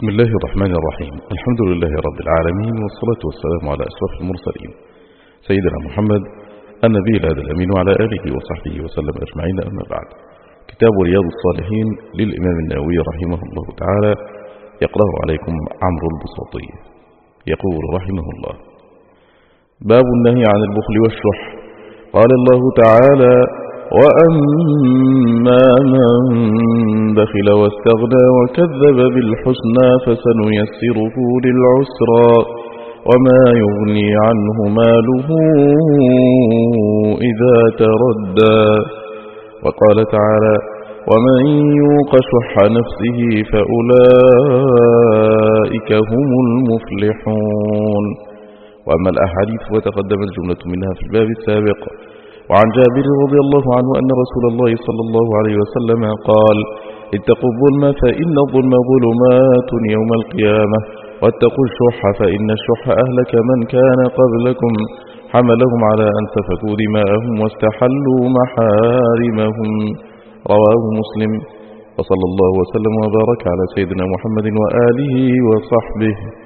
بسم الله الرحمن الرحيم. الحمد لله رب العالمين، والصلاة والسلام على أشرف المرسلين سيدنا محمد النبي الهادي الأمين وعلى آله وصحبه وسلم أجمعين. أما بعد، كتاب رياض الصالحين للإمام النووي رحمه الله تعالى يقرأ عليكم عمرو البساطي. يقول رحمه الله: باب النهي عن البخل والشح. قال الله تعالى: وأما من بخل واستغنى وكذب بالحسنى فسنيسره للعسرى وما يغني عنه ماله إذا تردى. وقال تعالى: ومن يوق شح نفسه فأولئك هم المفلحون. وأما الأحاديث وتقدم الجملة منها في الباب السابق. وعن جابر رضي الله عنه أن رسول الله صلى الله عليه وسلم قال: اتقوا الظلم فإن الظلم ظلمات يوم القيامة، واتقوا الشح فإن الشح أهلك من كان قبلكم، حملهم على أن سفكوا دماءهم واستحلوا محارمهم. رواه مسلم. وصلى الله وسلم وبارك على سيدنا محمد وآله وصحبه.